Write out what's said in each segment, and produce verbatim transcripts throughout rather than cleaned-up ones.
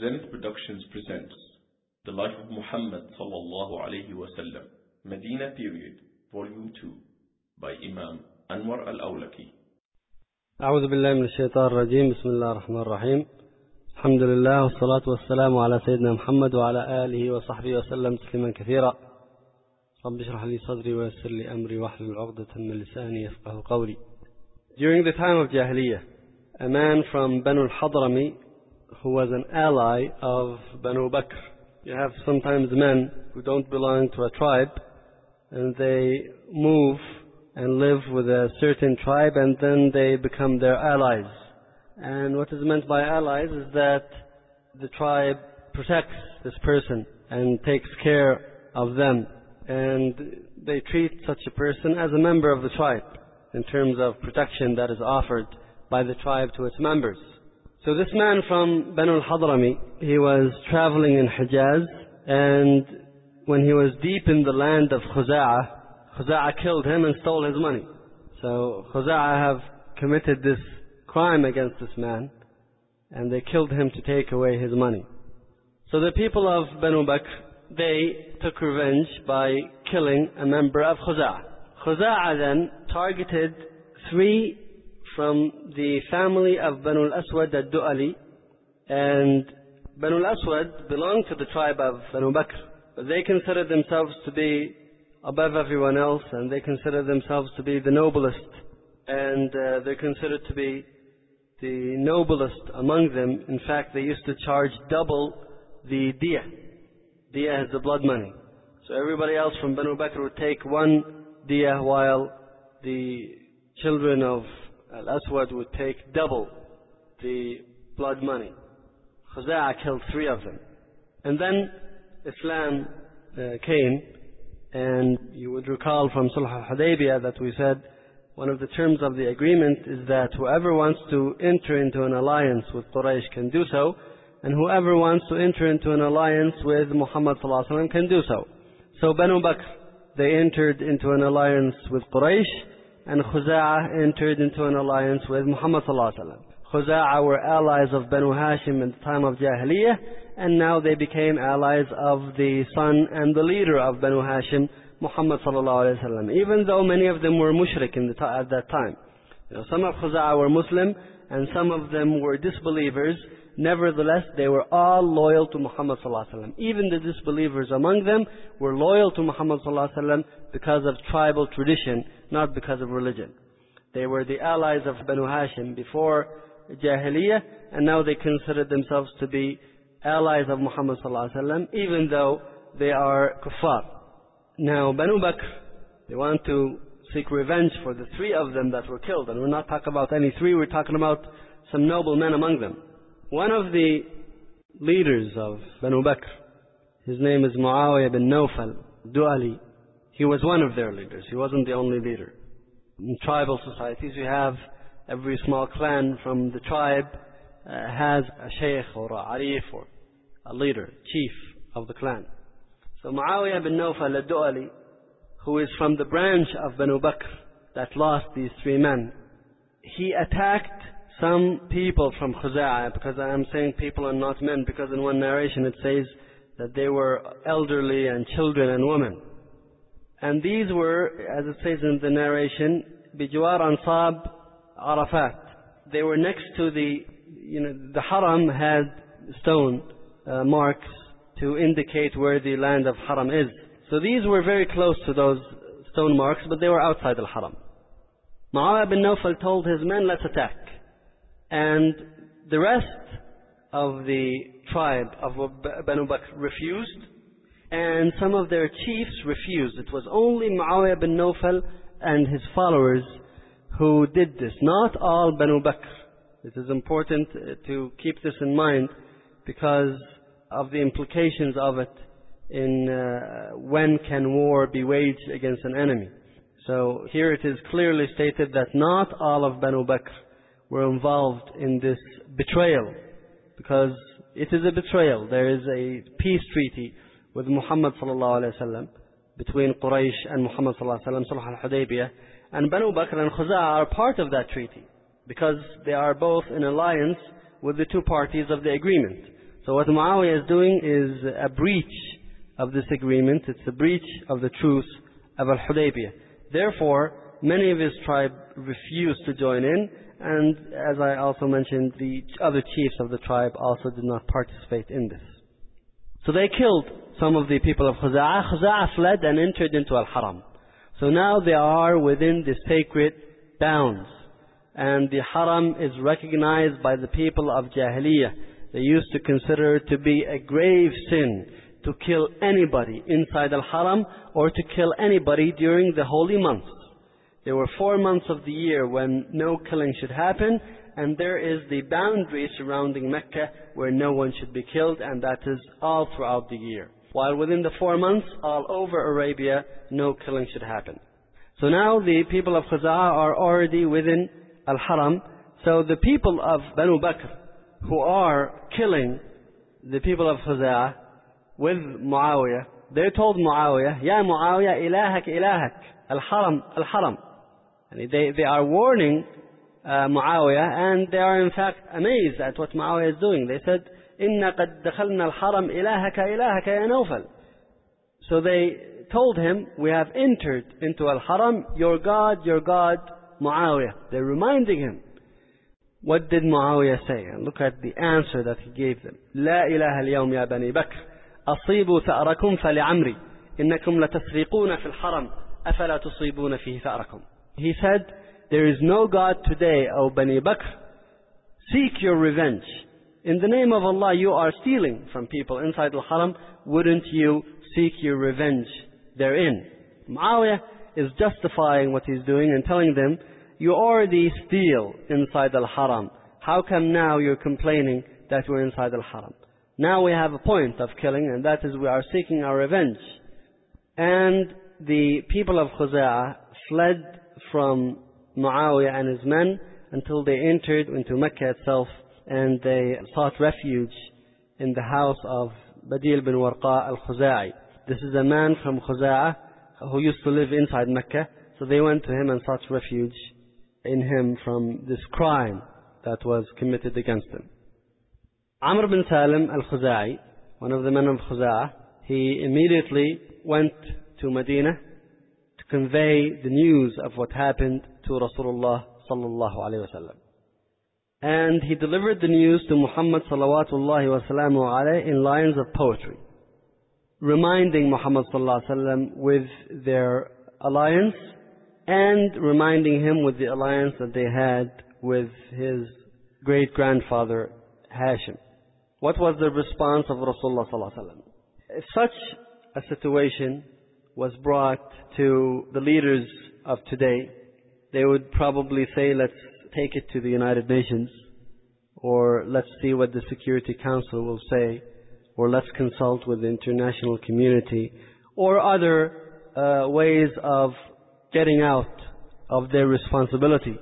Zenith Productions presents The Life of Muhammad sallallahu alayhi wa sallam, Medina Period, Volume two, by Imam Anwar al-Awlaki. أعوذ بالله من الشيطان الرجيم. بسم الله الرحمن الرحيم. الحمد لله والصلاة والسلام على سيدنا محمد وعلى آله وصحبه وسلم تسليما كثيرا. رب اشرح لي صدري ويسر لي أمري واحلل عقدة من لساني يفقهوا قولي. During the time of Jahiliyyah, a man from Banu al-Hadrami who was an ally of Banu Bakr. You have sometimes men who don't belong to a tribe and they move and live with a certain tribe and then they become their allies. And what is meant by allies is that the tribe protects this person and takes care of them, and they treat such a person as a member of the tribe in terms of protection that is offered by the tribe to its members. So this man from Banu al-Hadrami, he was traveling in Hijaz, and when he was deep in the land of Khuza'ah, Khuza'ah killed him and stole his money. So Khuza'ah have committed this crime against this man, and they killed him to take away his money. So the people of Banu Bakr, they took revenge by killing a member of Khuza'ah. Khuza'ah then targeted three from the family of Banu al-Aswad al-Du'ali, and Banu al-Aswad belonged to the tribe of Banu Bakr, but they considered themselves to be above everyone else, and they considered themselves to be the noblest, and uh, they're considered to be the noblest among them. In fact, they used to charge double the diyah. Diyah is the blood money. So everybody else from Banu Bakr would take one diyah, while the children of Al-Aswad would take double the blood money. Khuza'ah killed three of them. And then Islam uh, came, and you would recall from Sulh al-Hudaybiyah that we said one of the terms of the agreement is that whoever wants to enter into an alliance with Quraysh can do so, and whoever wants to enter into an alliance with Muhammad sallallahu alaihi wasallam can do so. So Banu Bakr, they entered into an alliance with Quraysh, and Khuza'ah entered into an alliance with Muhammad sallallahu alaihi wasallam. Khuza'ah were allies of Banu Hashim in the time of Jahiliyyah, and now they became allies of the son and the leader of Banu Hashim, Muhammad sallallahu alaihi wasallam. Even though many of them were mushrik in the t- at that time, you know, some of Khuza'ah were Muslim and some of them were disbelievers. Nevertheless, they were all loyal to Muhammad sallallahu alaihi wasallam. Even the disbelievers among them were loyal to Muhammad sallallahu alaihi wasallam because of tribal tradition, not because of religion. They were the allies of Banu Hashim before Jahiliyyah, and now they considered themselves to be allies of Muhammad sallallahu alaihi wasallam, even though they are kuffar. Now Banu Bakr, they want to seek revenge for the three of them that were killed, and we're not talking about any three, we're talking about some noble men among them. One of the leaders of Banu Bakr, his name is Muawiyah bin Nawfal Du'ali. He was one of their leaders. He wasn't the only leader. In tribal societies, you have every small clan from the tribe uh, has a sheikh or a arif or a leader, chief of the clan. So Muawiyah bin Nawfal al-Du'ali, who is from the branch of Banu Bakr that lost these three men, he attacked some people from Khuza'ah, because I am saying people and not men, because in one narration it says that they were elderly and children and women. And these were, as it says in the narration, Bijwar Ansab Arafat. They were next to the, you know, the Haram had stone uh, marks to indicate where the land of Haram is. So these were very close to those stone marks, but they were outside the Haram. Muawiyah bin Nawfal told his men, let's attack. And the rest of the tribe of Banu Bakr refused, and some of their chiefs refused. It was only Muawiyah bin Nawfal and his followers who did this, not all Banu Bakr. It is important to keep this in mind because of the implications of it in uh, when can war be waged against an enemy. So here it is clearly stated that not all of Banu Bakr were involved in this betrayal, because it is a betrayal. There is a peace treaty with Muhammad sallallahu alaihi wasallam between Quraysh and Muhammad sallallahu alaihi wasallam, Sulh al-Hudaybiyah, and Banu Bakr and Khuza'ah are part of that treaty because they are both in alliance with the two parties of the agreement. So what Muawiyah is doing is a breach of this agreement. It's a breach of the truce of Al-Hudaybiyah. Therefore, many of his tribe refused to join in, and as I also mentioned, the other chiefs of the tribe also did not participate in this. So they killed some of the people of Khuza'ah. Khuza'ah fled and entered into Al-Haram. So now they are within the sacred bounds, and the Haram is recognized by the people of Jahiliyyah. They used to consider it to be a grave sin to kill anybody inside Al-Haram or to kill anybody during the holy months. There were four months of the year when no killing should happen, and there is the boundary surrounding Mecca where no one should be killed, and that is all throughout the year. While within the four months, all over Arabia, no killing should happen. So now the people of Khuza'ah are already within Al-Haram. So the people of Banu Bakr, who are killing the people of Khuza'ah with Muawiyah, they told Muawiyah, Ya Muawiyah, ilahak ilahak, Al-Haram, Al-Haram. And they, they are warning uh, Muawiyah, and they are in fact amazed at what Muawiyah is doing. They said, Inna qad dakhalna al-haram ilahaka ilahaka ya Nawfal. So they told him, we have entered into Al-Haram, your God, your God, Muawiyah. They're reminding him. What did Muawiyah say? And look at the answer that he gave them. La ilaha al-yawm ya bani Bakr, asibu tha'arakum fali'amri, innakum latasriquna fil haram, afala tusibuna fihi tha'arakum. He said, there is no God today, O Bani Bakr. Seek your revenge. In the name of Allah, you are stealing from people inside Al-Haram. Wouldn't you seek your revenge therein? Muawiyah is justifying what he's doing and telling them, you already steal inside Al-Haram. How come now you're complaining that we're inside Al-Haram? Now we have a point of killing, and that is we are seeking our revenge. And the people of Khuza'ah fled from Muawiyah and his men until they entered into Mecca itself, and they sought refuge in the house of Badil bin Warqa al-Khuza'i. This is a man from Khuza'ah who used to live inside Mecca, so they went to him and sought refuge in him from this crime that was committed against him. Amr bin Salim al-Khuza'i, one of the men of Khuza'ah, he immediately went to Medina to convey the news of what happened to Rasulullah sallallahu alayhi wa sallam. And he delivered the news to Muhammad salawatullahi wa salamu alayhi in lines of poetry, reminding Muhammad sallallahu alayhi wa sallam with their alliance and reminding him with the alliance that they had with his great-grandfather Hashim. What was the response of Rasulullah sallallahu alayhi wa sallam? If such a situation was brought to the leaders of today, they would probably say, let's take it to the United Nations, or let's see what the Security Council will say, or let's consult with the international community, or other uh, ways of getting out of their responsibility.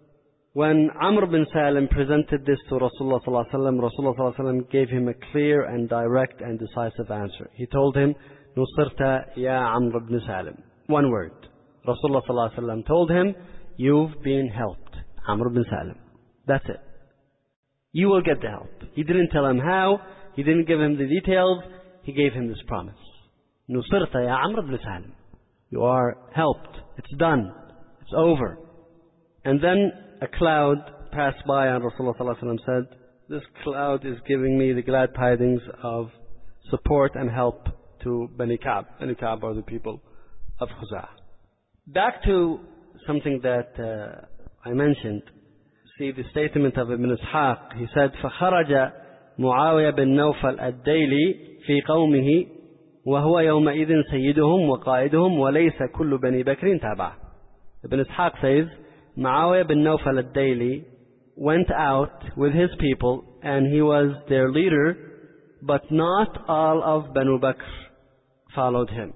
When Amr bin Salim presented this to Rasulullah sallallahu alaihi wasallam, Rasulullah sallallahu alaihi wasallam gave him a clear and direct and decisive answer. He told him, Nusirta ya Amr bin Salim. One word. Rasulullah sallallahu alaihi wasallam told him, you've been helped, Amr bin Salim. That's it. You will get the help. He didn't tell him how. He didn't give him the details. He gave him this promise. Nusirta ya Amr bin Salim. You are helped. It's done. It's over. And then a cloud passed by, and Rasulullah sallallahu alaihi wasallam said, this cloud is giving me the glad tidings of support and help to Bani Ka'b. Bani Ka'b are the people of Khuza'ah. Back to something that uh, I mentioned. See the statement of Ibn Ishaq. He said, فَخَرَجَ مُعَاوِيَ بن نوفل الدَّيْلِي فِي قَوْمِهِ وَهُوَ يَوْمَئِذٍ سَيِّدُهُمْ وَقَائِدُهُمْ وَلَيْسَ كُلُّ بَنِي بَكْرٍ تَابَعَهُ. Ibn Ishaq says, Muawiyah bin Nawfal al-Dayli went out with his people, and he was their leader, but not all of Banu Bakr followed him.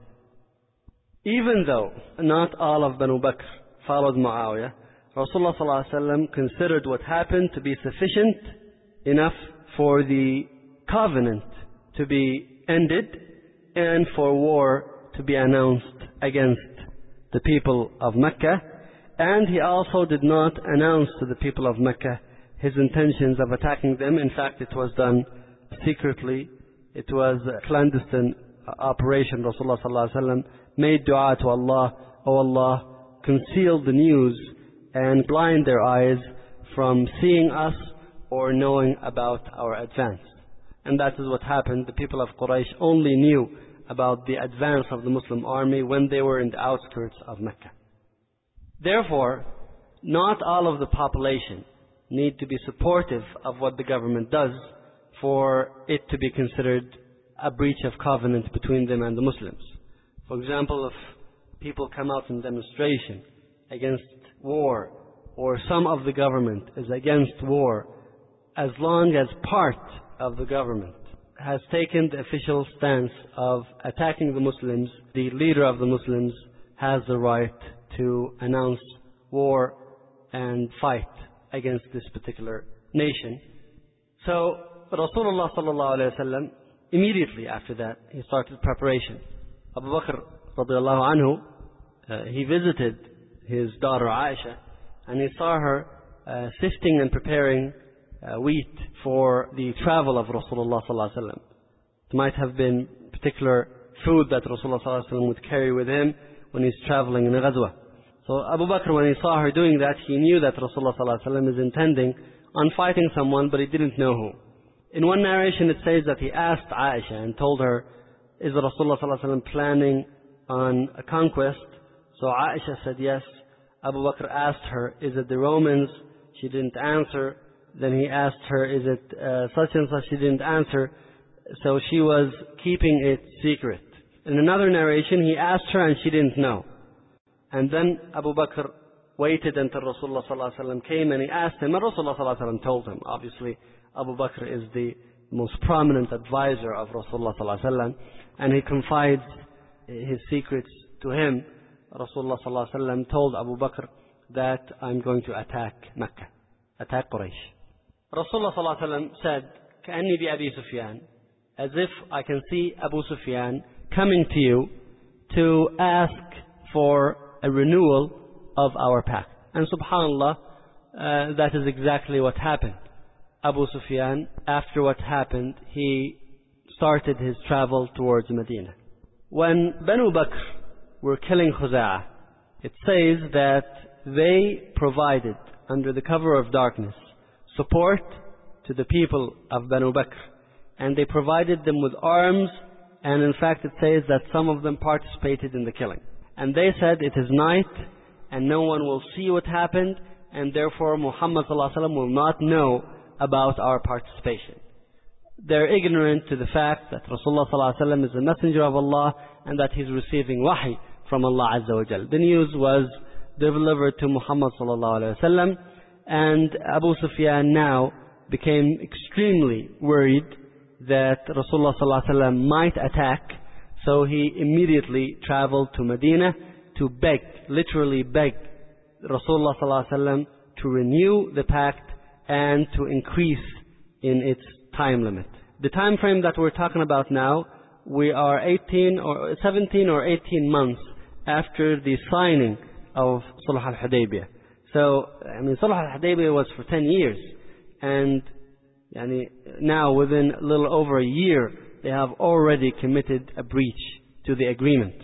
Even though not all of Banu Bakr followed Muawiyah, Rasulullah sallallahu alaihi wasallam considered what happened to be sufficient enough for the covenant to be ended and for war to be announced against the people of Mecca. And he also did not announce to the people of Mecca his intentions of attacking them. In fact, it was done secretly. It was a clandestine operation. Rasulullah sallallahu alaihi wasallam made dua to Allah, "O Allah, conceal the news and blind their eyes from seeing us or knowing about our advance." And that is what happened. The people of Quraysh only knew about the advance of the Muslim army when they were in the outskirts of Mecca. Therefore, not all of the population need to be supportive of what the government does for it to be considered a breach of covenant between them and the Muslims. For example, if people come out in demonstration against war, or some of the government is against war, as long as part of the government has taken the official stance of attacking the Muslims, the leader of the Muslims has the right to announce war and fight against this particular nation. So Rasulullah sallallahu alaihi wasallam, immediately after that, he started preparation. Abu Bakr radiallahu anhu, uh, he visited his daughter Aisha, and he saw her uh, sifting and preparing uh, wheat for the travel of Rasulullah sallallahu alaihi wasallam. It might have been particular food that Rasulullah sallallahu alaihi wasallam would carry with him when he's traveling in a ghazwa. So Abu Bakr, when he saw her doing that, he knew that Rasulullah sallallahu alaihi wasallam is intending on fighting someone, but he didn't know who. In one narration it says that he asked Aisha and told her, "Is Rasulullah sallallahu alaihi wasallam planning on a conquest?" So Aisha said yes. Abu Bakr asked her, "Is it the Romans?" She didn't answer. Then he asked her, "Is it uh, such and such?" She didn't answer. So she was keeping it secret. In another narration, he asked her and she didn't know. And then Abu Bakr waited until Rasulullah sallallahu alaihi wasallam came and he asked him, and Rasulullah sallallahu alaihi wasallam told him. Obviously, Abu Bakr is the most prominent advisor of Rasulullah sallallahu alaihi wasallam, and he confides his secrets to him. Rasulullah sallallahu alaihi wasallam told Abu Bakr that I'm going to attack Mecca, attack Quraysh. Rasulullah sallallahu alaihi wasallam said, "Ka'anni bi Abi Sufyan," as if I can see Abu Sufyan coming to you to ask for a renewal of our pact. And subhanallah, uh, that is exactly what happened. Abu Sufyan, after what happened, he started his travel towards Medina. When Banu Bakr were killing Khuza'ah, it says that they provided, under the cover of darkness, support to the people of Banu Bakr, and they provided them with arms, and in fact it says that some of them participated in the killing. And they said, "It is night and no one will see what happened, and therefore Muhammad sallallahu alaihi wasallam will not know about our participation." They're ignorant to the fact that Rasulullah sallallahu alaihi wasallam is a messenger of Allah and that he's receiving wahi from Allah Azza wa Jal. The news was delivered to Muhammad sallallahu alaihi wasallam, and Abu Sufyan now became extremely worried that Rasulullah sallallahu alaihi wasallam might attack. So he immediately traveled to Medina to beg, literally beg Rasulullah sallallahu alaihi wasallam to renew the pact and to increase in its time limit. The time frame that we're talking about now, we are eighteen or seventeen or eighteen months after the signing of Sulh al-Hudaybiyah. So, I mean, Sulh al-Hudaybiyah was for ten years, and yani, now within a little over a year, they have already committed a breach to the agreement.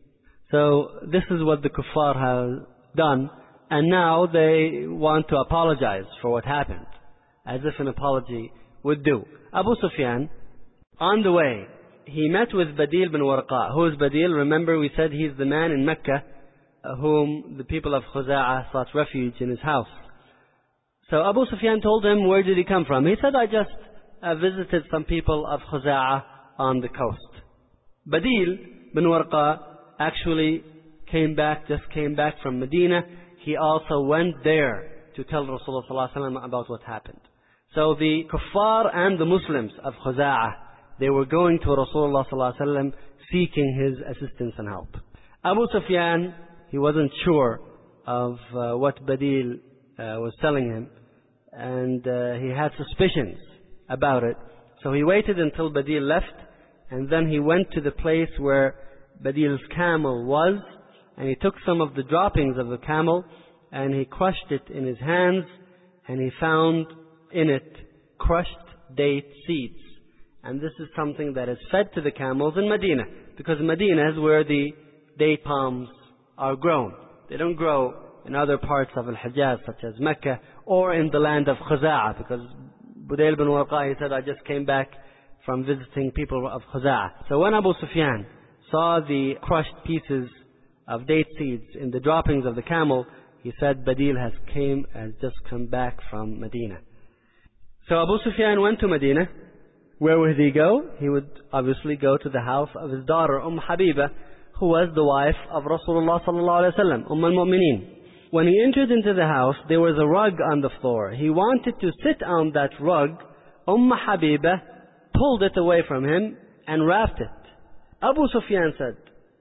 So this is what the kuffar have done, and now they want to apologize for what happened, as if an apology would do. Abu Sufyan, on the way, he met with Badil bin Warqa. Who is Badil? Remember, we said he's the man in Mecca uh, whom the people of Khuza'ah sought refuge in his house. So Abu Sufyan told him, where did he come from? He said, I just uh, visited some people of Khuza'ah on the coast. Badil bin Warqa actually came back, just came back from Medina. He also went there to tell Rasulullah sallallahu alaihi wasallam about what happened. So the kuffar and the Muslims of Khuza'ah, they were going to Rasulullah sallallahu alaihi wasallam seeking his assistance and help. Abu Sufyan, he wasn't sure of uh, what Badil uh, was telling him, and uh, he had suspicions about it. So he waited until Badil left, and then he went to the place where Badil's camel was, and he took some of the droppings of the camel, and he crushed it in his hands, and he found in it crushed date seeds. And this is something that is fed to the camels in Medina, because Medina is where the date palms are grown. They don't grow in other parts of Al-Hijaz, such as Mecca, or in the land of Khuza'ah, because Budayl bin Warqa, he said, I just came back from visiting people of Khuza'ah. So when Abu Sufyan saw the crushed pieces of date seeds in the droppings of the camel, he said, Badil has came, has just come back from Medina. So Abu Sufyan went to Medina. Where would he go? He would obviously go to the house of his daughter, Umm Habiba, who was the wife of Rasulullah sallallahu alaihi wasallam, Umm al-Mu'mineen. When he entered into the house, there was a rug on the floor. He wanted to sit on that rug. Umm Habiba pulled it away from him and wrapped it. Abu Sufyan said,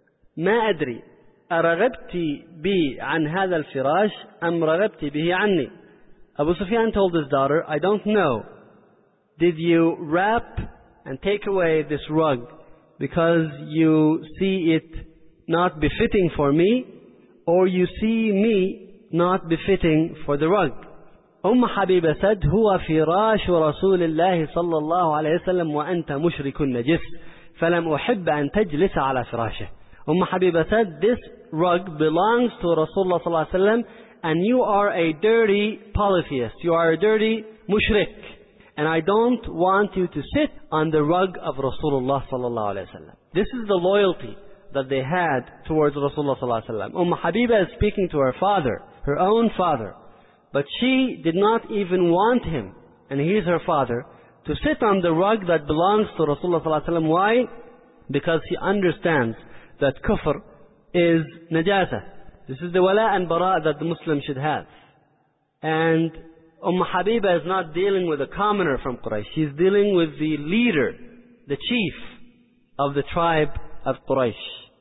ما أدري أرغبت بي عن هذا الفراش أم رغبت به عني. Abu Sufyan told his daughter, I don't know. Did you wrap and take away this rug because you see it not befitting for me, or you see me not befitting for the rug? Umm Habiba said, هو فراش رسول الله صلى الله عليه وسلم وأنت مشرك نجس فلم أحب أن تجلس على فراشه. Umm Habiba said, this rug belongs to Rasulullah sallallahu alaihi wasallam, and you are a dirty polytheist. You are a dirty mushrik. And I don't want you to sit on the rug of Rasulullah sallallahu alaihi wasallam. This is the loyalty that they had towards Rasulullah sallallahu alaihi wasallam. Umm Habiba is speaking to her father, her own father. But she did not even want him, and he is her father, to sit on the rug that belongs to Rasulullah sallallahu alaihi wasallam. Why? Because he understands that kufr is najasa. This is the wala and bara that the Muslim should have. And Umm Habiba is not dealing with a commoner from Quraysh. She's dealing with the leader, the chief of the tribe of Quraysh.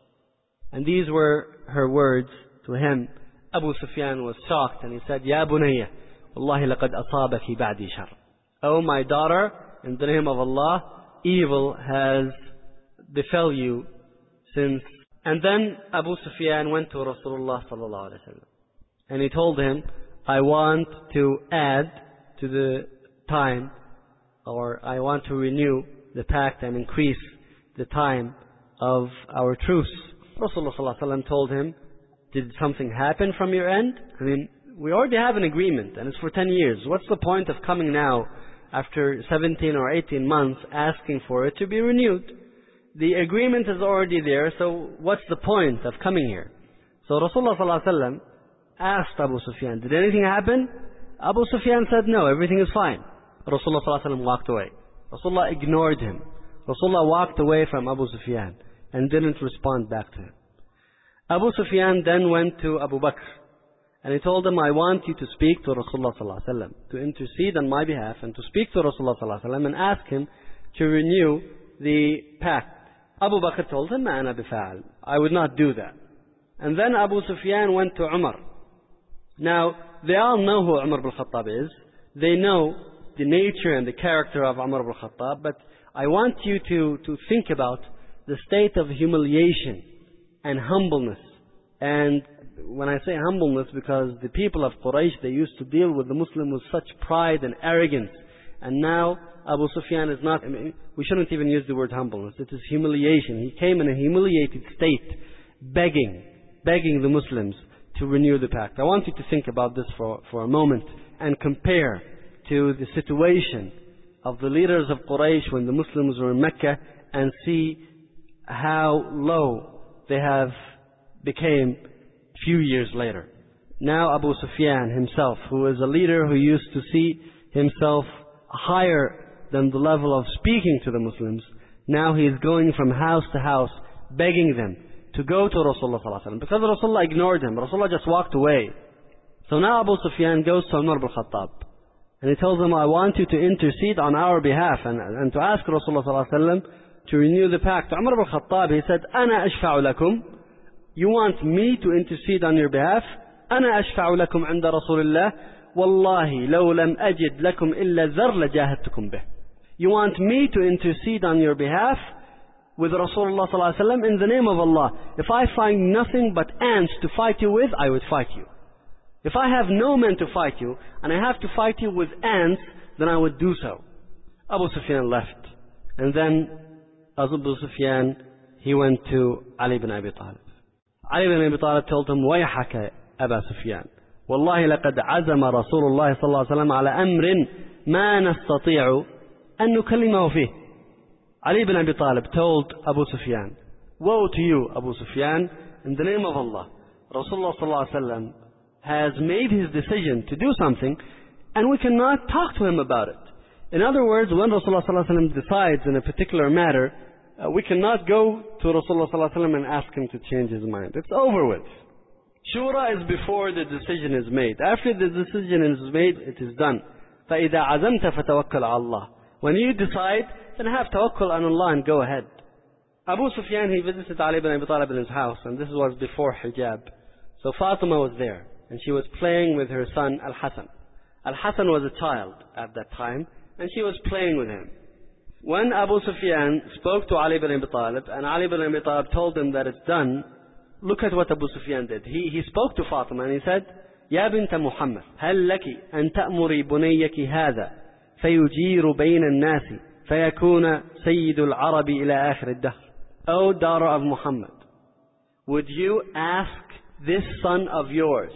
And these were her words to him. Abu Sufyan was shocked, and he said, Ya bunayya, wallahi laqad asabaki ba'di shar. Oh my daughter, in the name of Allah, evil has befell you since. And then Abu Sufyan went to Rasulullah sallallahu alaihi wasallam, and he told him, I want to add to the time, or I want to renew the pact and increase the time of our truce. Rasulullah sallallahu alaihi wasallam told him, did something happen from your end? I mean, we already have an agreement, and it's for ten years. What's the point of coming now, after seventeen or eighteen months, asking for it to be renewed? The agreement is already there, so what's the point of coming here? So Rasulullah sallallahu alaihi wasallam asked Abu Sufyan, did anything happen? Abu Sufyan said, no, everything is fine. Rasulullah sallallahu alaihi wasallam walked away. Rasulullah ignored him. Rasulullah walked away from Abu Sufyan and didn't respond back to him. Abu Sufyan then went to Abu Bakr, and he told him, I want you to speak to Rasulullah sallallahu alaihi wasallam, to intercede on my behalf, and to speak to Rasulullah sallallahu alaihi wasallam and ask him to renew the pact. Abu Bakr told him, Ma ana bifa'al, I would not do that. And then Abu Sufyan went to Umar. Now, they all know who Umar ibn Khattab is. They know the nature and the character of Umar ibn Khattab, but I want you to, to think about the state of humiliation and humbleness. And when I say humbleness, because the people of Quraysh, they used to deal with the Muslim with such pride and arrogance. And now Abu Sufyan is not, I mean, we shouldn't even use the word humbleness. It is humiliation. He came in a humiliated state, begging, begging the Muslims to renew the pact. I want you to think about this for, for a moment and compare to the situation of the leaders of Quraysh when the Muslims were in Mecca, and see how low they have became few years later. Now Abu Sufyan himself, who is a leader who used to see himself higher than the level of speaking to the Muslims, now he is going from house to house begging them to go to Rasulullah sallallahu alaihi wasallam, because Rasulullah ignored him. Rasulullah just walked away. So now Abu Sufyan goes to Umar ibn Khattab, and he tells him, I want you to intercede on our behalf and, and to ask Rasulullah sallallahu alaihi wasallam to renew the pact. Umar ibn Khattab, he said, Ana ashfa'u lakum. You want me to intercede on your behalf? Ana ashfa'u lakum inda Rasulillah. Wallahi, law lam ajid lakum illa zar la jahadtukum bih. You want me to intercede on your behalf with Rasulullah sallallahu alaihi wasallam in the name of Allah? If I find nothing but ants to fight you with, I would fight you. If I have no men to fight you, and I have to fight you with ants, then I would do so. Abu Sufyan left. And then Abu Sufyan, he went to Ali ibn Abi Talib. Ali ibn Abi Talib told him, وَيْحَكَ أَبَا سُفْيَانَ وَاللَّهِ لَقَدْ عَزَمَ رَسُولُ اللَّهِ صلى الله عليه وسلم على أمر ما نستطيع أن نكلمه فيه. Ali ibn Abi Talib told Abu Sufyan, woe to you, Abu Sufyan, in the name of Allah. Rasulullah sallallahu alaihi wasallam has made his decision to do something, and we cannot talk to him about it. In other words, when Rasulullah sallallahu alaihi wasallam decides in a particular matter, uh, we cannot go to Rasulullah sallallahu alaihi wasallam and ask him to change his mind. It's over with. Shura is before the decision is made. After the decision is made, it is done. فَإِذَا عَزَمْتَ فَتَوَكَّلْ عَلَى اللَّهِ. When you decide, then have tawakkul on Allah and go ahead. Abu Sufyan, he visited Ali ibn Abi Talib in his house, and this was before hijab. So Fatima was there, and she was playing with her son Al-Hasan. Al-Hasan was a child at that time, and she was playing with him. When Abu Sufyan spoke to Ali ibn Abi Talib, and Ali ibn Abi Talib told him that it's done, look at what Abu Sufyan did. He, he spoke to Fatima and he said, يا بنت محمد هل لك أن تأمري بنيك هذا فيجير بين الناس فيكون سيد العرب إلى آخر الدهر. O daughter of Muhammad, would you ask this son of yours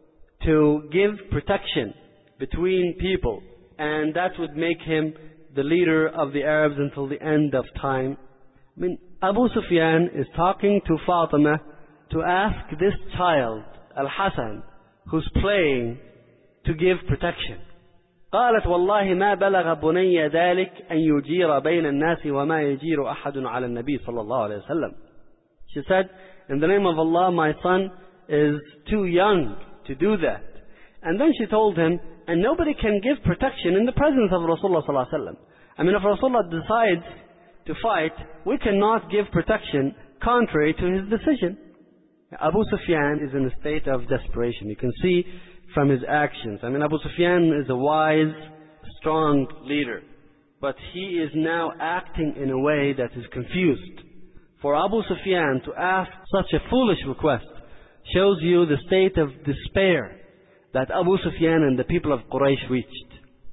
to give protection between people, and that would make him the leader of the Arabs until the end of time? I mean, Abu Sufyan is talking to Fatima to ask this child, Al-Hasan, who's playing, to give protection. قالت والله ما بلغ بني ذلك أن يجير بين الناس وما يجير أحد على النبي صلى الله عليه وسلم. She said, in the name of Allah, my son is too young to do that. And then she told him, and nobody can give protection in the presence of Rasulullah sallallahu alaihi wasallam. I mean, if Rasulullah decides to fight, we cannot give protection contrary to his decision. Abu Sufyan is in a state of desperation. You can see from his actions. I mean, Abu Sufyan is a wise, strong leader, but he is now acting in a way that is confused. For Abu Sufyan to ask such a foolish request shows you the state of despair that Abu Sufyan and the people of Quraysh reached.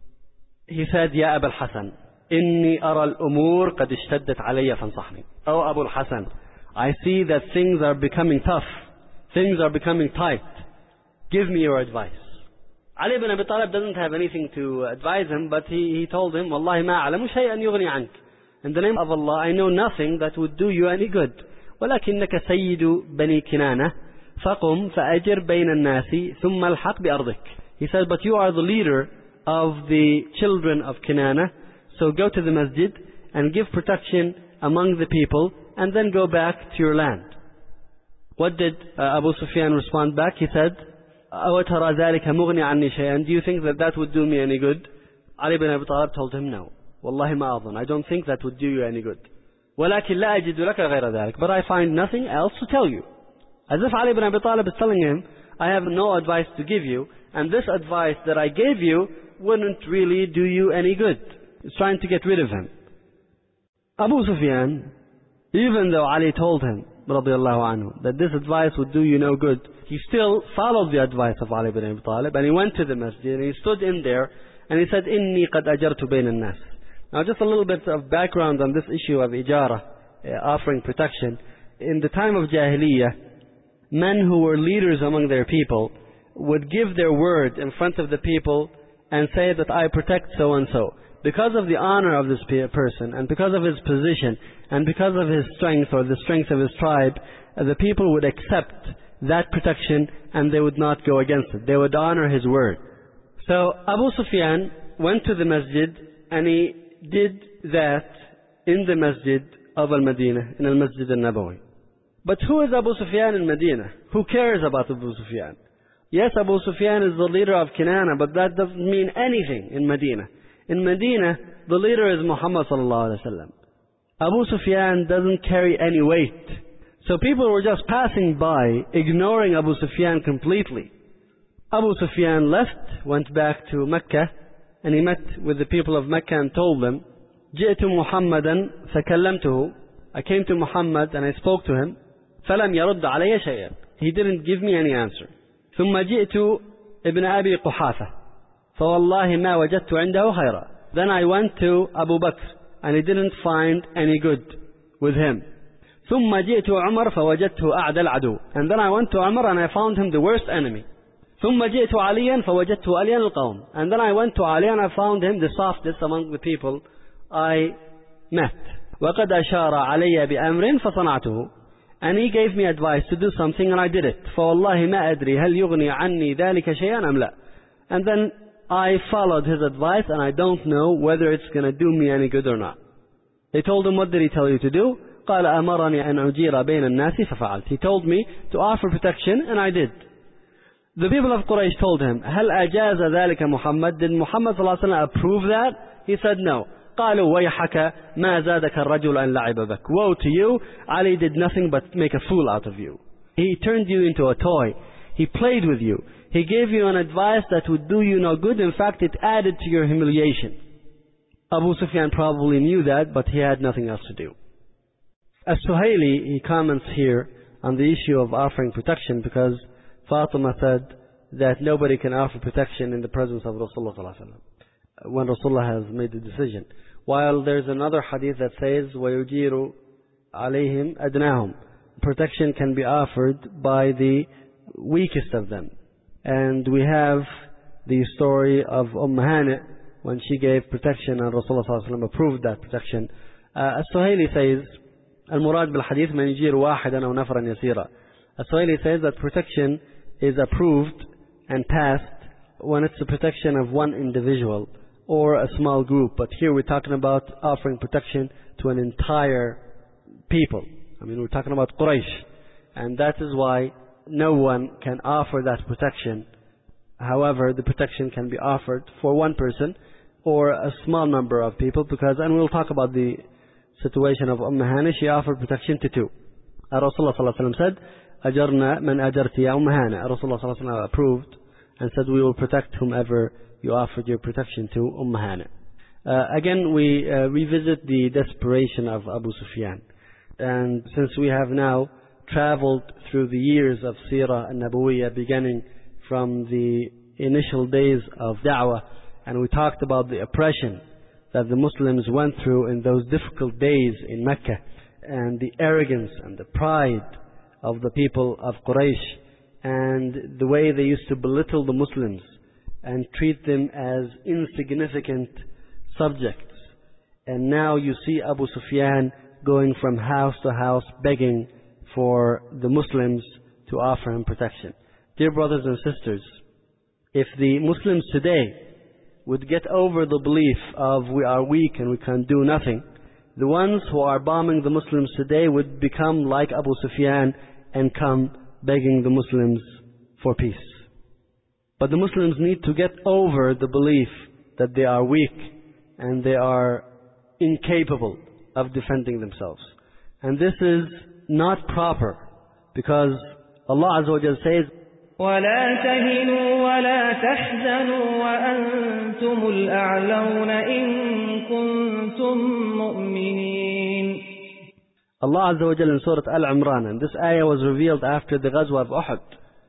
He said, Ya Abu al-Hasan, inni ara al-umur qad ishtaddat alayya fansahni. Oh Abu al-Hasan, I see that things are becoming tough. Things are becoming tight. Give me your advice. Ali ibn Abi Talib doesn't have anything to advise him, but he, he told him, Wallahi ma a'lamu shay'an yughni ank. In the name of Allah, I know nothing that would do you any good. ولكنك سيد بني كنانة فقم فأجر بين الناس ثم الحق بأرضك. He said, but you are the leader of the children of Kinana, so go to the masjid and give protection among the people, and then go back to your land. What did uh, Abu Sufyan respond back? He said, أَوَتَرَى ذَلِكَ مُغْنِي عَنِّي شَيْئًا. Do you think that that would do me any good? Ali ibn Abi Talib told him, no. Wallahi ma adhan. I don't think that would do you any good. وَلَكِنْ لَا أَجِدُ لَكَ غَيْرَ ذَلِكَ. But I find nothing else to tell you. As if Ali ibn Abi Talib is telling him, I have no advice to give you, and this advice that I gave you wouldn't really do you any good. He's trying to get rid of him. Abu Sufyan, even though Ali told him, radiallahu anhu, that this advice would do you no good, he still followed the advice of Ali ibn Abi Talib, and he went to the masjid, and he stood in there, and he said, إِنِّي قَدْ أَجَرْتُ بَيْنَ النَّاسِ. Now just a little bit of background on this issue of ijara, uh, offering protection. In the time of Jahiliyyah, men who were leaders among their people would give their word in front of the people and say that I protect so-and-so. Because of the honor of this person, and because of his position, and because of his strength or the strength of his tribe, the people would accept that protection and they would not go against it. They would honor his word. So Abu Sufyan went to the masjid and he did that in the masjid of Al-Madinah, in Al-Masjid Al-Nabawi. But who is Abu Sufyan in Medina? Who cares about Abu Sufyan? Yes, Abu Sufyan is the leader of Kinana, but that doesn't mean anything in Medina. In Medina, the leader is Muhammad sallallahu alaihi wasallam. Abu Sufyan doesn't carry any weight. So people were just passing by, ignoring Abu Sufyan completely. Abu Sufyan left, went back to Mecca, and he met with the people of Mecca and told them, جئت محمدا فكلمته. I came to Muhammad and I spoke to him. فلم يرد علي شيئا. He didn't give me any answer. ثم جئت ابن أبي قحافة فوالله ما وجدت عنده خيرا. Then I went to Abu Bakr and he didn't find any good with him. ثم جئت عمر فوجدته أعدى العدو. And then I went to Umar and I found him the worst enemy. ثم جئت عليا فوجدته ألين القوم. And then I went to Ali and I found him the softest among the people I met. وقد أشار علي بأمر فصنعته. And he gave me advice to do something and I did it. فوالله ما أدري هل يغني عني ذلك شيئا أم لا. And then I followed his advice and I don't know whether it's going to do me any good or not. They told him, what did he tell you to do? قال أمرني أن أجير بين الناس ففعلت. He told me to offer protection and I did. The people of Quraysh told him, هل أجاز ذلك محمد? Did Muhammad صلى الله عليه وسلم approve that? He said no. قالوا ويحك ما زادك الرجل أن لعب بك. Woe to you, Ali did nothing but make a fool out of you. He turned you into a toy. He played with you. He gave you an advice that would do you no good. In fact, it added to your humiliation. Abu Sufyan probably knew that, but he had nothing else to do. As-Suhaili, he comments here on the issue of offering protection because Fatima said that nobody can offer protection in the presence of Rasulullah sallallahu alaihi wasallam when Rasulullah has made the decision. While there's another hadith that says, وَيُجِيرُ عَلَيْهِمْ أَدْنَاهُمْ. Protection can be offered by the weakest of them. And we have the story of Umm Hani when she gave protection and Rasulullah sallallahu alaihi wasallam approved that protection. Uh, As-Suhaili says, المراد بالحديث من يجير واحدا أو نفرا يسيرا. As-Suhaili says that protection is approved and passed when it's the protection of one individual or a small group. But here we're talking about offering protection to an entire people. I mean, we're talking about Quraysh. And that is why no one can offer that protection. However, the protection can be offered for one person or a small number of people because, and we'll talk about the situation of Umm Hani, she offered protection to two. Rasulullah sallallahu alaihi wasallam said, أجرنا من أجرت يا أم هانة. Rasulullah sallallahu alaihi wasallam approved and said, we will protect whomever you offered your protection to, Umm Hani. Uh, again, we uh, revisit the desperation of Abu Sufyan. And since we have now traveled through the years of Sirah and Nabawiyyah, beginning from the initial days of Da'wah, and we talked about the oppression that the Muslims went through in those difficult days in Mecca, and the arrogance and the pride of the people of Quraysh, and the way they used to belittle the Muslims and treat them as insignificant subjects. And now you see Abu Sufyan going from house to house begging for the Muslims to offer him protection. Dear brothers and sisters, if the Muslims today would get over the belief of we are weak and we can do nothing, the ones who are bombing the Muslims today would become like Abu Sufyan and come begging the Muslims for peace. But the Muslims need to get over the belief that they are weak and they are incapable of defending themselves. And this is not proper, because Allah Azza wa Jalla says, وَلَا تَهِنُوا وَلَا تَحْزَنُوا وَأَنْتُمُ الْأَعْلَوْنَ إِن كُنتُم مُؤْمِنِينَ. Allah Azza wa Jalla in Surah Al-Imran, and this ayah was revealed after the Ghazwa of Uhud.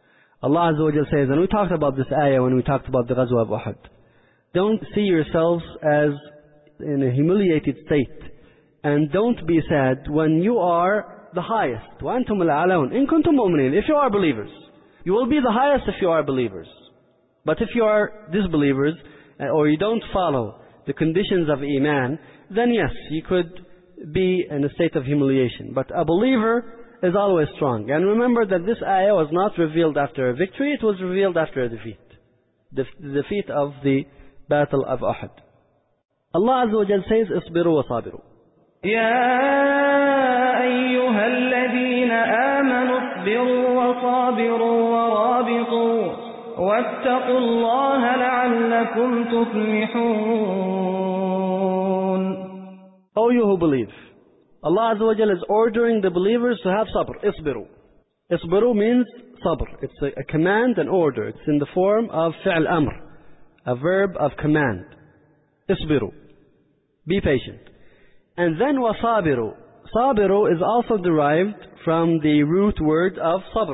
Allah Azza wa Jalla says, and we talked about this ayah when we talked about the Ghazwa of Uhud, don't see yourselves as in a humiliated state, and don't be sad when you are the highest. وَأَنْتُمُ الْأَعْلَوْنَ إِن كُنتُم مُؤْمِنِينَ. If you are believers, you will be the highest if you are believers. But if you are disbelievers, or you don't follow the conditions of Iman, then yes, you could be in a state of humiliation. But a believer is always strong. And remember that this ayah was not revealed after a victory, it was revealed after a defeat. The, the defeat of the Battle of Uhud. Allah Azza wa Jalla says, اصبروا وصابروا. يا أيها الذين آمنوا اصبروا وصابروا ورابطوا واتقوا الله لعلكم تفلحون. O you who believe, Allah Azza wa Jalla is ordering the believers to have sabr. اصبروا. اصبروا means sabr. It's a, a command and order. It's in the form of fi'l amr, a verb of command. اصبروا. Be patient. And then wasabiru. Sabiru is also derived from the root word of sabr,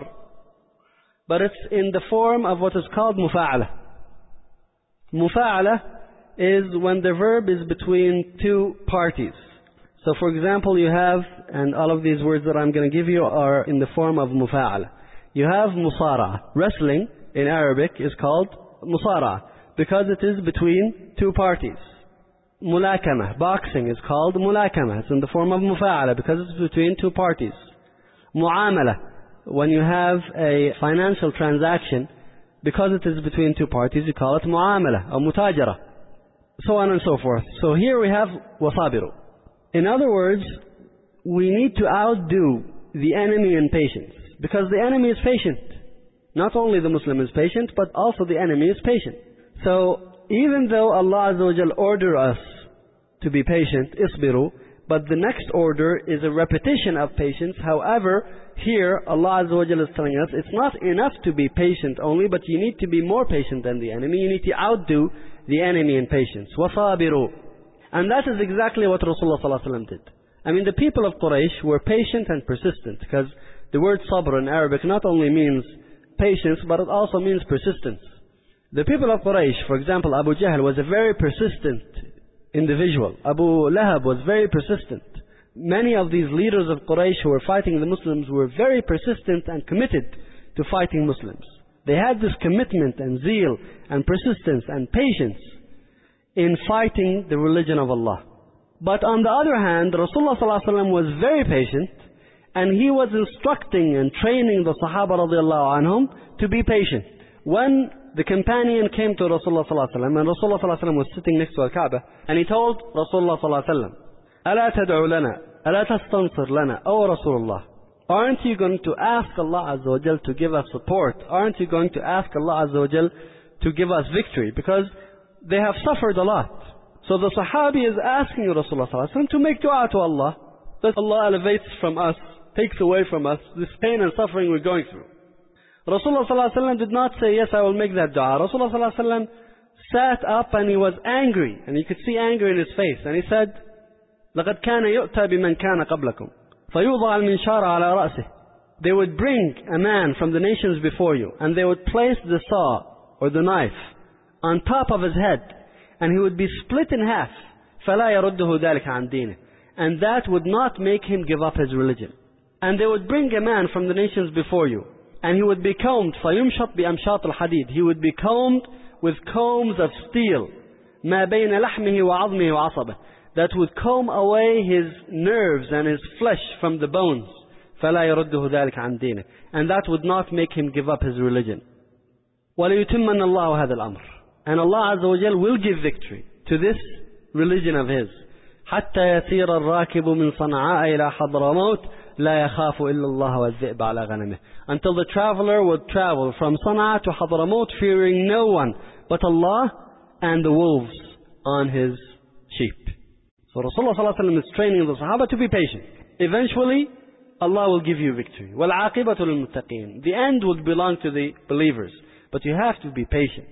but it's in the form of what is called mufa'ala. Mufa'ala is when the verb is between two parties. So for example, you have, and all of these words that I'm going to give you are in the form of mufa'ala. You have musara. Wrestling in Arabic is called musara because it is between two parties. Mulakama, boxing, is called mulakama. It's in the form of mufa'ala because it's between two parties. Mu'amala, when you have a financial transaction, because it is between two parties, you call it mu'amala or mutajara. So on and so forth. So here we have wasabiru. In other words, we need to outdo the enemy in patience, because the enemy is patient. Not only the Muslim is patient, but also the enemy is patient. So even though Allah Azza wa Jal order us to be patient, isbiru, but the next order is a repetition of patience. However, here Allah Azza wa Jal is telling us it's not enough to be patient only, but you need to be more patient than the enemy. You need to outdo the enemy in patience. وَصَابِرُوا. And that is exactly what Rasulullah sallallahu alaihi wasallam did. I mean, the people of Quraysh were patient and persistent, because the word sabr in Arabic not only means patience, but it also means persistence. The people of Quraysh, for example, Abu Jahl was a very persistent individual. Abu Lahab was very persistent. Many of these leaders of Quraysh who were fighting the Muslims were very persistent and committed to fighting Muslims. They had this commitment and zeal and persistence and patience in fighting the religion of Allah. But on the other hand, Rasulullah sallallahu alaihi wasallam was very patient, and he was instructing and training the Sahaba radiallahu anhum to be patient. When the companion came to Rasulullah sallallahu alaihi wasallam, and Rasulullah sallallahu alaihi wasallam was sitting next to Al-Kaaba, and he told Rasulullah sallallahu alaihi wasallam, ألا تدعو لنا ألا تستنصر لنا أو رسول الله, aren't you going to ask Allah Azza wa Jal to give us support? Aren't you going to ask Allah Azza wa Jal to give us victory? Because they have suffered a lot. So the Sahabi is asking Rasulullah sallallahu alaihi wasallam to make dua to Allah, that Allah elevates from us, takes away from us this pain and suffering we're going through. Rasulullah sallallahu alaihi wasallam did not say, yes, I will make that dua. Rasulullah sallallahu alaihi wasallam sat up and he was angry, and you could see anger in his face, and he said, لَقَدْ كَانَ يُؤْتَى بِمَنْ كَانَ قَبْلَكُمْ فَيُوضَعَ الْمِنْشَارَ عَلَى رَأْسِهِ. They would bring a man from the nations before you, and they would place the saw or the knife on top of his head, and he would be split in half. فَلَا يَرُدُّهُ ذَلِكَ عَنْ دِينِهِ. And that would not make him give up his religion. And they would bring a man from the nations before you, and he would be combed, فَيُمْشَطْ بِأَمْشَاطِ الْحَدِيدِ. He would be combed with combs of steel, مَا بَيْنَ لَحْمِهِ وَعَظْمِهِ وَعَصَبِهِ, that would comb away his nerves and his flesh from the bones. فَلَا يَرُدُّهُ ذَلِكَ عَنْ دِينِهِ. And that would not make him give up his religion. وَلَيُتِمَّنَّ اللَّهُ هَذَا الْأَمْرِ. And Allah Azza wa Jal will give victory to this religion of His. حَتَّى يَسِيرَ الرَّاكِبُ مِنْ صَنْعَاءَ إِلَى حَضْرَمَوْتٍ لَا يَخَافُ إِلَّا اللَّهَ وَالذِّئْبَ عَلَى غَنَمِهِ. Until the traveler would travel from Sana'a to Hadramaut, fearing no one but Allah and the wolves on his sheep. So Rasulullah sallallahu alaihi wasallam is training the Sahaba to be patient. Eventually, Allah will give you victory. وَالْعَاقِبَةُ لِلْمُتَّقِينَ. The end would belong to the believers. But you have to be patient.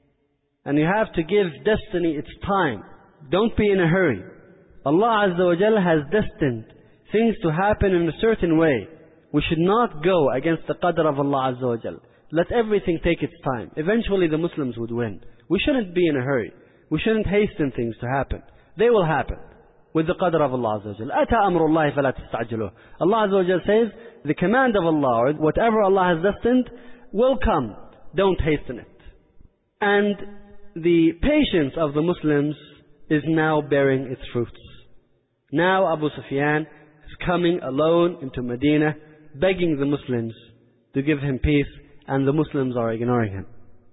And you have to give destiny its time. Don't be in a hurry. Allah Azza wa Jal has destined things to happen in a certain way. We should not go against the qadr of Allah Azza wa Jal. Let everything take its time. Eventually the Muslims would win. We shouldn't be in a hurry. We shouldn't hasten things to happen. They will happen with the qadr of Allah Azza wa Jal. أَتَى أَمْرُ اللَّهِ فَلَا تَسْتَعْجِلُوهُ. Allah Azza wa Jal says, the command of Allah, or whatever Allah has destined, will come. Don't hasten it. And the patience of the Muslims is now bearing its fruits. Now Abu Sufyan is coming alone into Medina, begging the Muslims to give him peace, and the Muslims are ignoring him.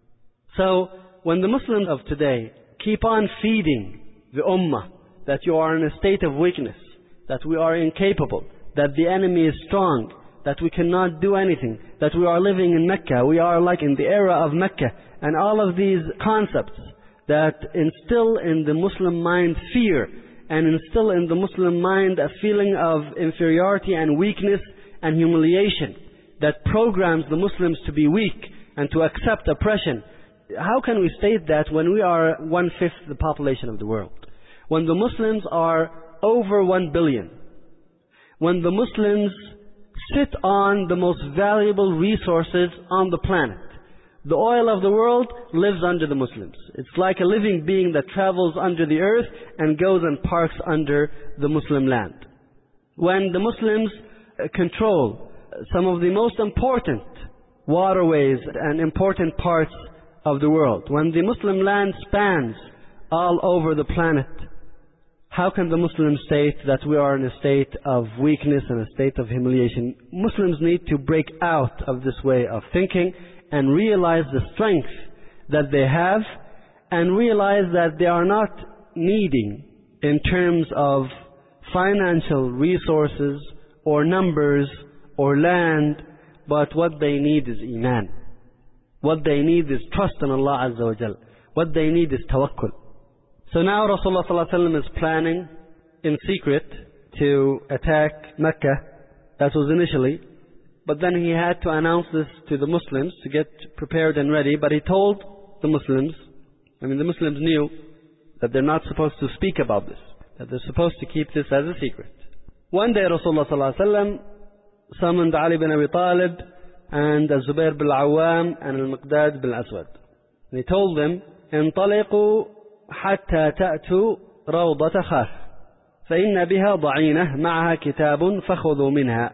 So, when the Muslims of today keep on feeding the Ummah that you are in a state of weakness, that we are incapable, that the enemy is strong, that we cannot do anything, that we are living in Mecca, we are like in the era of Mecca, and all of these concepts that instill in the Muslim mind fear, and instill in the Muslim mind a feeling of inferiority and weakness and humiliation, that programs the Muslims to be weak and to accept oppression. How can we state that when we are one-fifth the population of the world? When the Muslims are over one billion? When the Muslims sit on the most valuable resources on the planet? The oil of the world lives under the Muslims. It's like a living being that travels under the earth and goes and parks under the Muslim land. When the Muslims control some of the most important waterways and important parts of the world, when the Muslim land spans all over the planet, how can the Muslims state that we are in a state of weakness and a state of humiliation? Muslims need to break out of this way of thinking and realize the strength that they have, and realize that they are not needing in terms of financial resources or numbers or land, but what they need is Iman. What they need is trust in Allah Azza wa Jal. What they need is tawakkul. So now Rasulullah Sallallahu Alaihi Wasallam is planning in secret to attack Mecca. That was initially. But then he had to announce this to the Muslims to get prepared and ready. But he told the Muslims, I mean the Muslims knew that they're not supposed to speak about this, that they're supposed to keep this as a secret. One day Rasulullah Sallallahu Alaihi Wasallam summoned Ali bin Abi Talib and Zubair bin Awam and Al-Miqdad bin Aswad. And he told them, انطلقوا حتى تأتوا روضة خاف فإن بها ضعينة معها كتاب فخذوا منها.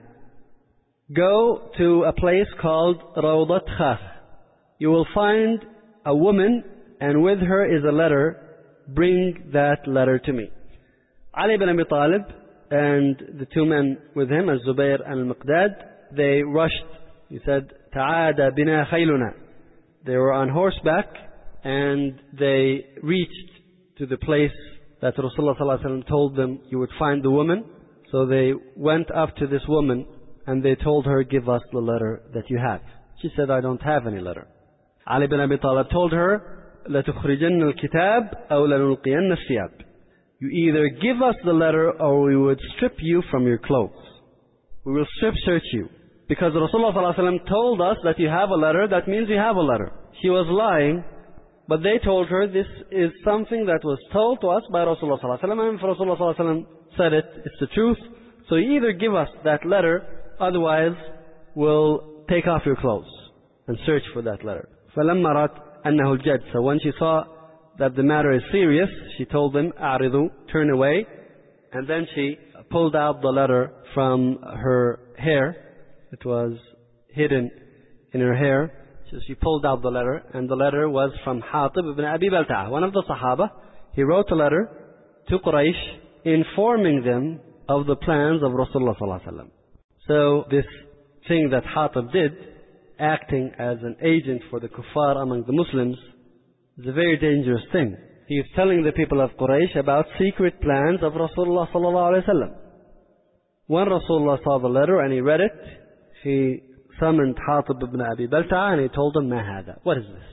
Go to a place called Rawdat Khaf. You will find a woman and with her is a letter. Bring that letter to me. Ali bin Abi Talib and the two men with him, Al-Zubayr and Al-Miqdad, they rushed. He said, تعاد بنا خيلنا. They were on horseback and they reached to the place that Rasulullah Sallallahu Alaihi Wasallam told them you would find the woman. So they went up to this woman and they told her, give us the letter that you have. She said, I don't have any letter. Ali bin Abi Talib told her, لَتُخْرِجَنَّ الْكِتَابِ أَوْ لَنُلْقِيَنَّ الثِّيَابِ. You either give us the letter or we would strip you from your clothes. We will strip search you. Because Rasulullah Sallallahu Alaihi Wasallam told us that you have a letter, that means you have a letter. She was lying, but they told her this is something that was told to us by Rasulullah Sallallahu Alaihi Wasallam, and if Rasulullah Sallallahu Alaihi Wasallam said it, it's the truth. So you either give us that letter, otherwise we'll take off your clothes and search for that letter. فَلَمَّا رَأَتْ أَنَّهُ الْجَدْ. So when she saw that the matter is serious, she told them, أَعْرِضُوا, turn away. And then she pulled out the letter from her hair. It was hidden in her hair. So she pulled out the letter, and the letter was from Hatib ibn Abi Balta'a, one of the Sahaba. He wrote a letter to Quraysh informing them of the plans of Rasulullah Sallallahu Alaihi Wasallam. So this thing that Hatib did, acting as an agent for the kuffar among the Muslims, is a very dangerous thing. He is telling the people of Quraysh about secret plans of Rasulullah Sallallahu Alaihi Wasallam. When Rasulullah saw the letter and he read it, he summoned Hatib ibn Abi Balta'a and he told him, Ma hada? What is this?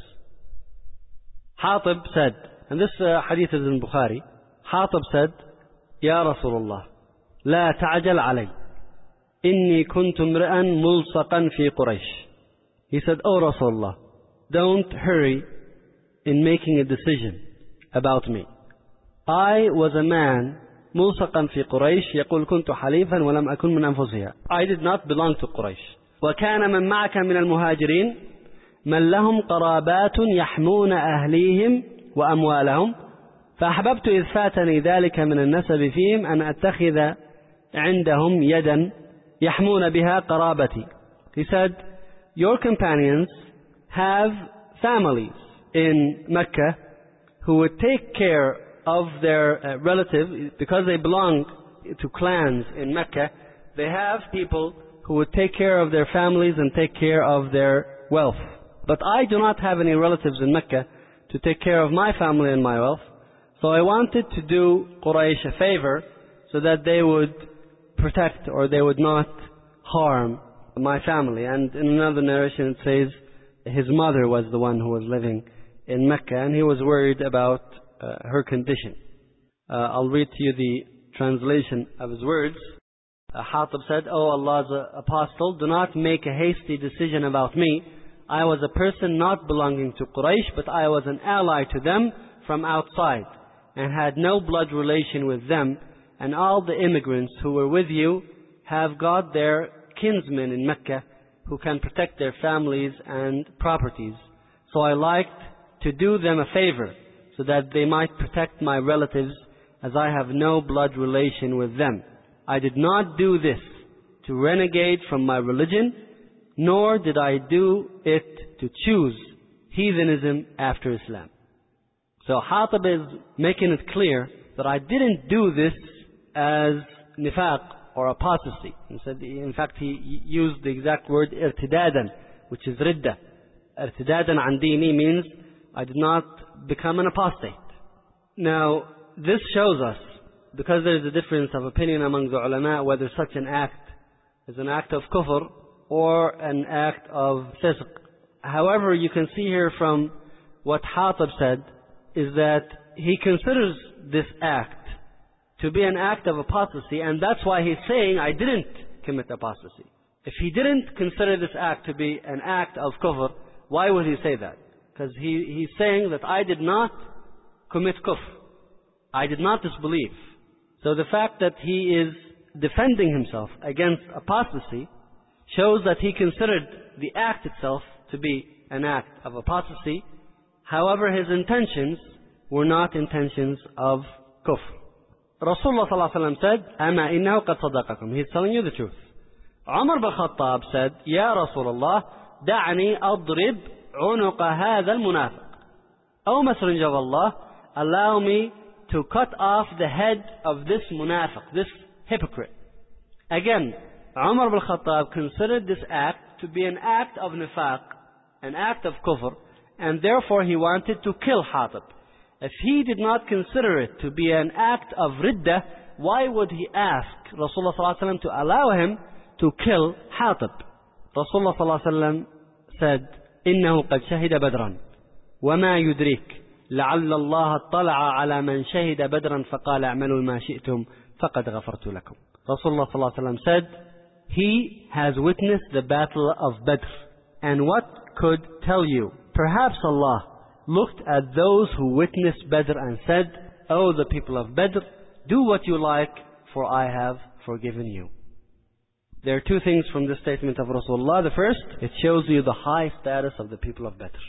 Hatib said, and this uh, hadith is in Bukhari, Hatib said, Ya Rasulullah, La ta'ajal alay. Inni kuntum ra'an mulsaqan fi Quraysh. He said, Oh Rasulullah, don't hurry in making a decision about me. I was a man mulsaqan fi Quraysh, يقول كنت حليفا ولم أكن من أنفسها. I did not belong to Quraysh. وكان من معك من المهاجرين من لهم قرابات يحمون أهليهم وأموالهم فأحببت إذ فاتني ذلك من النسب فيهم أن أتخذ عندهم يدا يحمون بها قرابتي. He said, your companions have families in Mecca who would take care of their uh, relatives because they belong to clans in Mecca. They have people who would take care of their families and take care of their wealth. But I do not have any relatives in Mecca to take care of my family and my wealth. So I wanted to do Quraysh a favor so that they would protect or they would not harm my family. And in another narration it says his mother was the one who was living in Mecca and he was worried about uh, her condition. Uh, I'll read to you the translation of his words. Uh, Hatib said, O Allah's apostle, do not make a hasty decision about me. I was a person not belonging to Quraysh, but I was an ally to them from outside and had no blood relation with them. And all the immigrants who were with you have got their kinsmen in Mecca who can protect their families and properties. so I liked to do them a favor, so that they might protect my relatives, as I have no blood relation with them. I did not do this to renegade from my religion, nor did I do it to choose heathenism after Islam. So Hatib is making it clear that I didn't do this as nifaq or apostasy. He said, in fact, he used the exact word irtidadan, which is ridda. Irtidadan an dini means I did not become an apostate. Now, this shows us, because there is a difference of opinion among the ulama, whether such an act is an act of kufr or an act of fisq. However, you can see here from what Hatib said, is that he considers this act to be an act of apostasy, and that's why he's saying, I didn't commit apostasy. If he didn't consider this act to be an act of kufr, why would he say that? Because he, he's saying that I did not commit kufr. I did not disbelieve. So the fact that he is defending himself against apostasy shows that he considered the act itself to be an act of apostasy. However, his intentions were not intentions of kufr. Rasulullah sallallahu alaihi wasallam said, "Ama innahu qad sadaqakum." He's telling you the truth. Umar bin Khattab said, "Ya Rasulullah, da'ani adrib unuqa hadha al-munafiq." O Messenger of Allah, allow me to cut off the head of this munafiq, this hypocrite. Again, Umar bin Khattab considered this act to be an act of nifaq, an act of kufr, and therefore he wanted to kill Hatib. If he did not consider it to be an act of riddah, why would he ask Rasulullah sallallahu alaihi wasallam to allow him to kill Hatib? Rasulullah sallallahu alaihi wasallam said, إِنَّهُ قَدْ شَهِدَ بَدْرًا وَمَا يُدْرِكْ لَعَلَّ اللَّهَ اطَّلَعَ عَلَى مَنْ شَهِدَ بَدْرًا فَقَالَ اعْمَلُوا مَا شِئْتُمْ فَقَدْ غَفَرْتُ لَكُمْ. Rasulullah sallallahu alaihi wasallam said, he has witnessed the battle of Badr. And what could tell you? Perhaps Allah looked at those who witnessed Badr and said, O the people of Badr, do what you like, for I have forgiven you. There are two things from this statement of Rasulullah. The first, it shows you the high status of the people of Badr.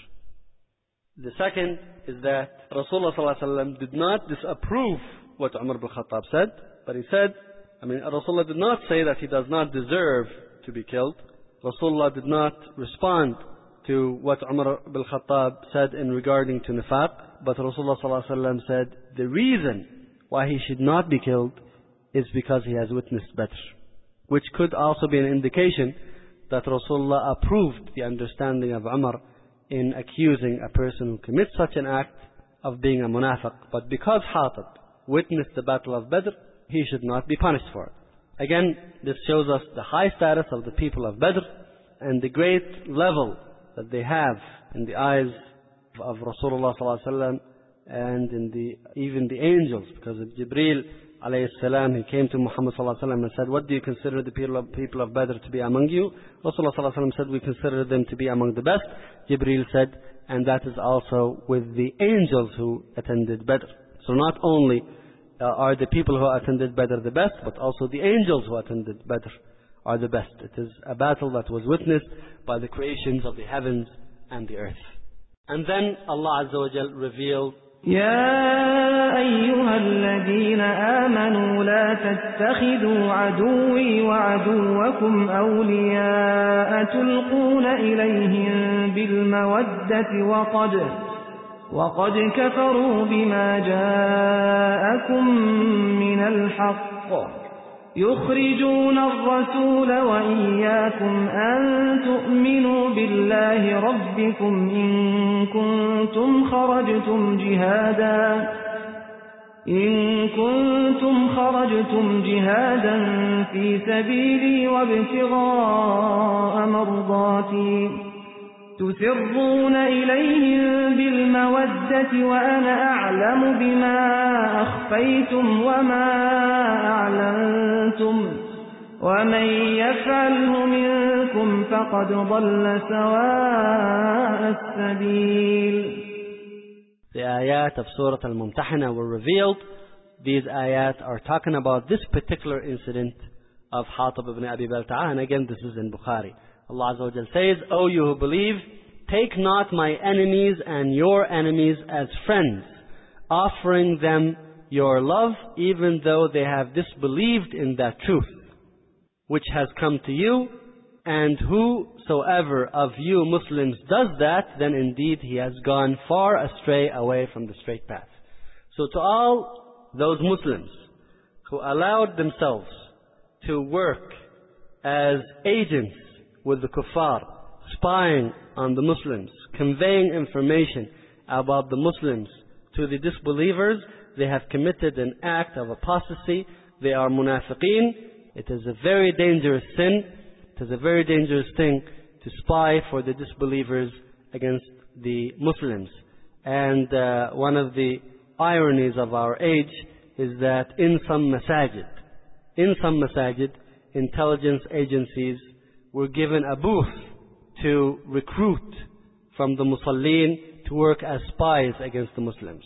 The second is that Rasulullah sallallahu alaihi wasallam did not disapprove what Umar bin Khattab said, but he said, I mean, Rasulullah did not say that he does not deserve to be killed. Rasulullah did not respond to what Umar bin Khattab said in regarding to nifaq, but Rasulullah sallallahu alaihi wasallam said the reason why he should not be killed is because he has witnessed Badr, which could also be an indication that Rasulullah approved the understanding of Umar in accusing a person who commits such an act of being a munafiq. But because Hatib witnessed the battle of Badr, he should not be punished for it. Again, this shows us the high status of the people of Badr and the great level that they have in the eyes of Rasulullah sallallahu alaihi wasallam and in the even the angels, because of Jibreel alayhi salam, he came to Muhammad sallallahu alaihi wasallam and said, what do you consider the people of, people of Badr to be among you? Rasulullah sallallahu alaihi wasallam said, we consider them to be among the best. Jibreel said, and that is also with the angels who attended Badr. So not only uh, are the people who attended Badr the best, but also the angels who attended Badr are the best. It is a battle that was witnessed by the creations of the heavens and the earth. And then Allah Azza wa Jal revealed, يا أيها الذين آمنوا لا تتخذوا عدوي وعدوكم أولياء تلقون إليهم بالمودة وقد وقد كفروا بما جاءكم من الحق يخرجون الرسول وإياكم أن تؤمنوا بالله ربكم إن كنتم خرجتم جهادا إن كنتم خرجتم جهادا في سبيلي وابتغاء مرضاتي تسرون إليهم بالمودة وأنا أعلم بما أخفيتم وما أعلنتم ومن يفعله منكم فقد ضل سواء السبيل. The ayat of Surah Al-Mumtahina were revealed. These ayat are talking about this particular incident of Hatib ibn Abi Balta'a, and again this is in Bukhari. Allah Azza wa Jal says, O you who believe, take not my enemies and your enemies as friends, offering them your love, even though they have disbelieved in that truth which has come to you. And whosoever of you Muslims does that, then indeed he has gone far astray away from the straight path. So to all those Muslims who allowed themselves to work as agents with the kuffar, spying on the Muslims, conveying information about the Muslims to the disbelievers, they have committed an act of apostasy. They are munafiqeen. It is a very dangerous sin. It is a very dangerous thing to spy for the disbelievers against the Muslims. And uh, one of the ironies of our age is that in some masajid, in some masajid, intelligence agencies were given a booth to recruit from the Musallin to work as spies against the Muslims.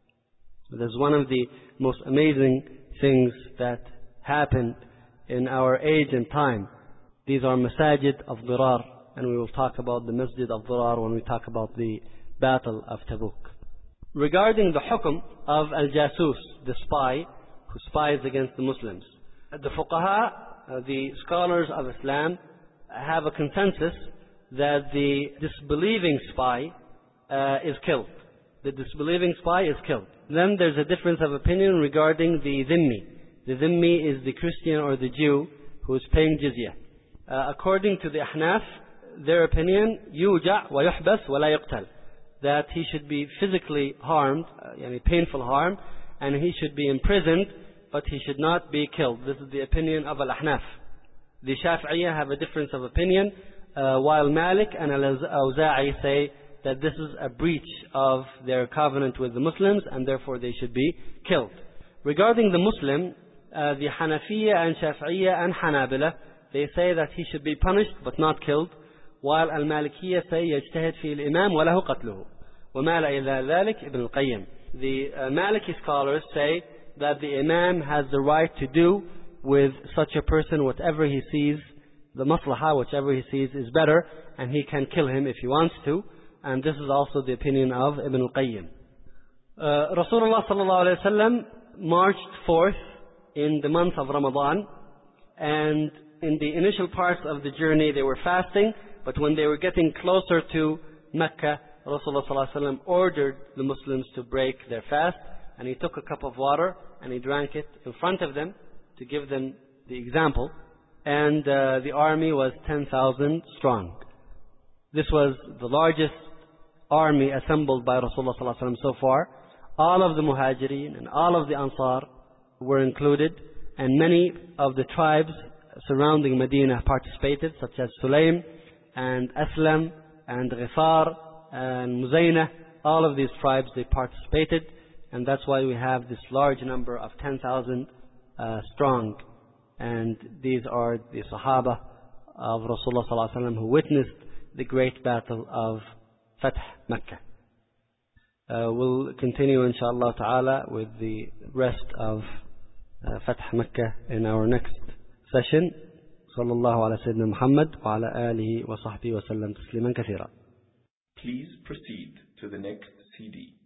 That is one of the most amazing things that happened in our age and time. These are masajid of Dirar, and we will talk about the masjid of Dirar when we talk about the battle of Tabuk. Regarding the hukum of al-jasus, the spy who spies against the Muslims, the fuqaha, uh, the scholars of Islam, have a consensus that the disbelieving spy uh, is killed. The disbelieving spy is killed. Then there's a difference of opinion regarding the dhimmi. The dhimmi is the Christian or the Jew who is paying jizya. Uh, according to the Ahnaf, their opinion, yuja' wa yuhbas wa la yuqtal, that he should be physically harmed, uh, yani painful harm, and he should be imprisoned, but he should not be killed. This is the opinion of Al-Ahnaf. The Shafi'iyah have a difference of opinion, uh, while Malik and Al-Awza'i say that this is a breach of their covenant with the Muslims, and therefore they should be killed. Regarding the Muslim, uh, the Hanafiya and Shafi'iyah and Hanabila, they say that he should be punished but not killed, while Al-Malikiyya say يجتهد في الإمام وله قتله وما إلى ذلك ابن القيم. The uh, Maliki scholars say that the Imam has the right to do with such a person whatever he sees, the maslaha, whichever he sees is better, and he can kill him if he wants to. And this is also the opinion of Ibn al-Qayyim. Uh, Rasulullah sallallahu alayhi wa sallam marched forth in the month of Ramadan, and in the initial parts of the journey they were fasting, but when they were getting closer to Mecca, Rasulullah sallallahu alayhi wa sallam ordered the Muslims to break their fast, and he took a cup of water and he drank it in front of them to give them the example, and uh, the army was ten thousand strong. This was the largest army assembled by Rasulullah sallallahu alaihi wasallam so far. All of the Muhajirin and all of the Ansar were included, and many of the tribes surrounding Medina participated, such as Sulaim and Aslam and Ghifar and Muzayna. All of these tribes, they participated, and that's why we have this large number of ten thousand uh, strong. And these are the Sahaba of Rasulullah sallallahu alaihi wasallam who witnessed the great battle of Fath Mecca. Uh, we'll continue inshallah ta'ala with the rest of uh, Fath Mecca in our next session. Sallallahu ala Sayyidina Muhammad wa ala alihi wa sahbihi wa sallam tasliman kathira. Please proceed to the next C D.